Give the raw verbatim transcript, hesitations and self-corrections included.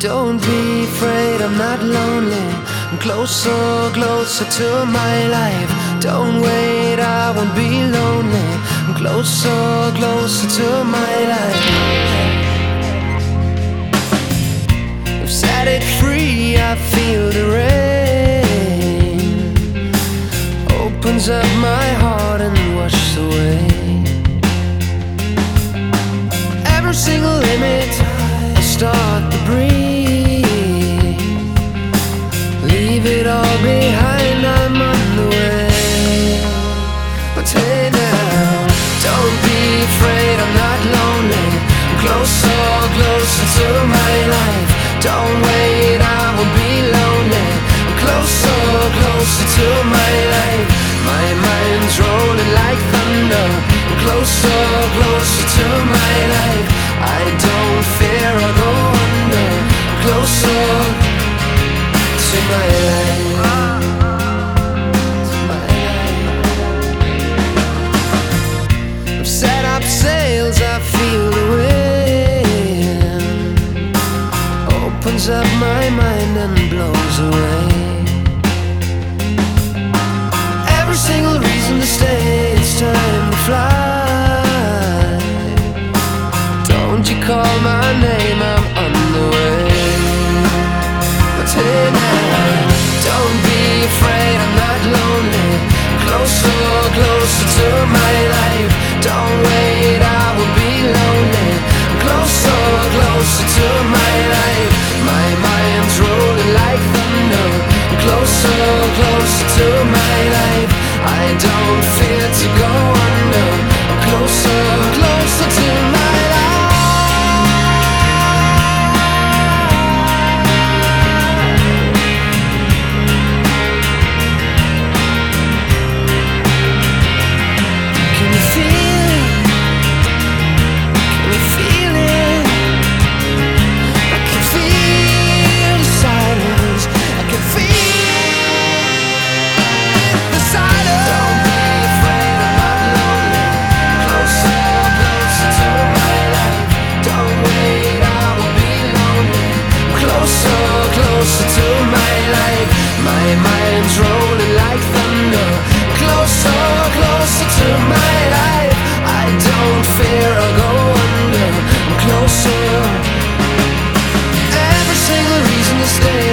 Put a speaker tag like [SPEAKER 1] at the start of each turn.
[SPEAKER 1] Don't be afraid, I'm not lonely. I'm closer, closer to my life. Don't wait, I won't be lonely. I'm closer, closer to my life. I've set it free, I feel the rain. Opens up my heart and washes away every single limit. I start to breathe. Leave it all behind, I'm on the way. But hey now, don't be afraid, I'm not lonely. I'm closer, closer to my life. Don't wait, I won't be lonely. I'm closer, closer to my life. My mind's rolling like thunder. I'm closer, closer to my life. I don't fear or go under. I'm closer to my life. To my life. I've set up sails, I feel the wind. Opens up my mind and blows away every single reason to stay. It's time to fly. Don't you call my name, I'm on the way. But hey now, don't be afraid, I'm not lonely. Closer, closer to my life. Don't wait, I will be lonely. Closer, closer to my life. My mind's rolling like thunder. Closer, closer to my life. I don't fear to go under. Closer, closer to my life. Can you feel it? Can you feel it? I can feel the silence. I can feel the silence. Don't be afraid, I'm not lonely. Closer, closer to my life. Don't wait, I will be lonely. Closer, closer to my life. My mind's rolling like thunder. Closer, closer to my life. I don't fear or go under. I'm closer. Every single reason to stay.